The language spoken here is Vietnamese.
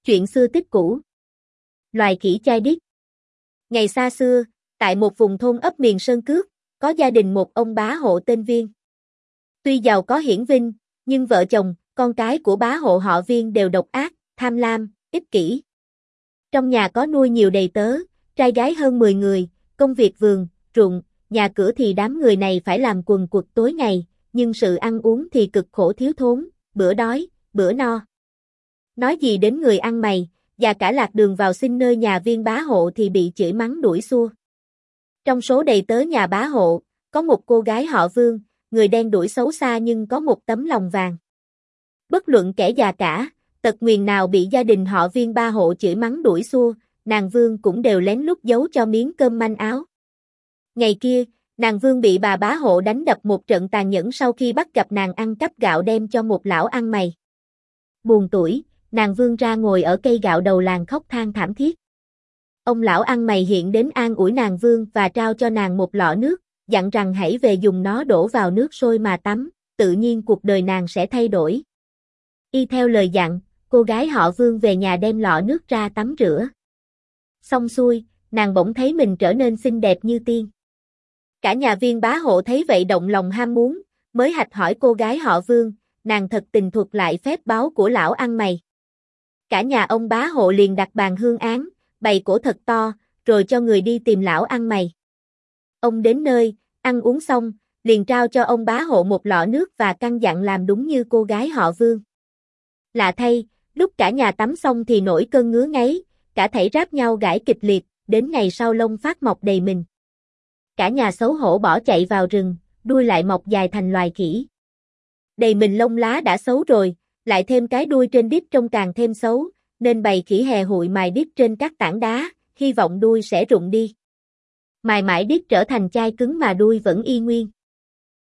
Chuyện xưa tích cũ. Loài khỉ chai điếc. Ngày xa xưa, tại một vùng thôn ấp miền Sơn Cước, có gia đình một ông bá hộ tên Viên. Tuy giàu có hiển vinh, nhưng vợ chồng, con cái của bá hộ họ Viên đều độc ác, tham lam, ích kỷ. Trong nhà có nuôi nhiều đầy tớ, trai gái hơn 10 người, công việc vườn, ruộng, nhà cửa thì đám người này phải làm quần quật tối ngày, nhưng sự ăn uống thì cực khổ thiếu thốn, bữa đói, bữa no. Nói gì đến người ăn mày, và cả lạc đường vào xin nơi nhà Viên bá hộ thì bị chửi mắng đuổi xua. Trong số đầy tớ nhà bá hộ, có một cô gái họ Vương, người đen đuổi xấu xa nhưng có một tấm lòng vàng. Bất luận kẻ già cả, tật nguyền nào bị gia đình họ Viên bá hộ chửi mắng đuổi xua, nàng Vương cũng đều lén lút giấu cho miếng cơm manh áo. Ngày kia, nàng Vương bị bà bá hộ đánh đập một trận tàn nhẫn sau khi bắt gặp nàng ăn cắp gạo đem cho một lão ăn mày. Buồn tủi, nàng Vương ra ngồi ở cây gạo đầu làng khóc than thảm thiết. Ông lão ăn mày hiện đến an ủi nàng Vương và trao cho nàng một lọ nước, dặn rằng hãy về dùng nó đổ vào nước sôi mà tắm, tự nhiên cuộc đời nàng sẽ thay đổi. Y theo lời dặn, cô gái họ Vương về nhà đem lọ nước ra tắm rửa. Xong xuôi, nàng bỗng thấy mình trở nên xinh đẹp như tiên. Cả nhà Viên bá hộ thấy vậy động lòng ham muốn, mới hạch hỏi cô gái họ Vương, nàng thật tình thuật lại phép báo của lão ăn mày. Cả nhà ông bá hộ liền đặt bàn hương án, bày cỗ thật to, rồi cho người đi tìm lão ăn mày. Ông đến nơi, ăn uống xong, liền trao cho ông bá hộ một lọ nước và căn dặn làm đúng như cô gái họ Vương. Lạ thay, lúc cả nhà tắm xong thì nổi cơn ngứa ngáy, cả thảy ráp nhau gãi kịch liệt, đến ngày sau lông phát mọc đầy mình. Cả nhà xấu hổ bỏ chạy vào rừng, đuôi lại mọc dài thành loài khỉ. Đầy mình lông lá đã xấu rồi, lại thêm cái đuôi trên đít trông càng thêm xấu, nên bầy khỉ hè hụi mài đít trên các tảng đá, hy vọng đuôi sẽ rụng đi. Mài mãi đít trở thành chai cứng mà đuôi vẫn y nguyên.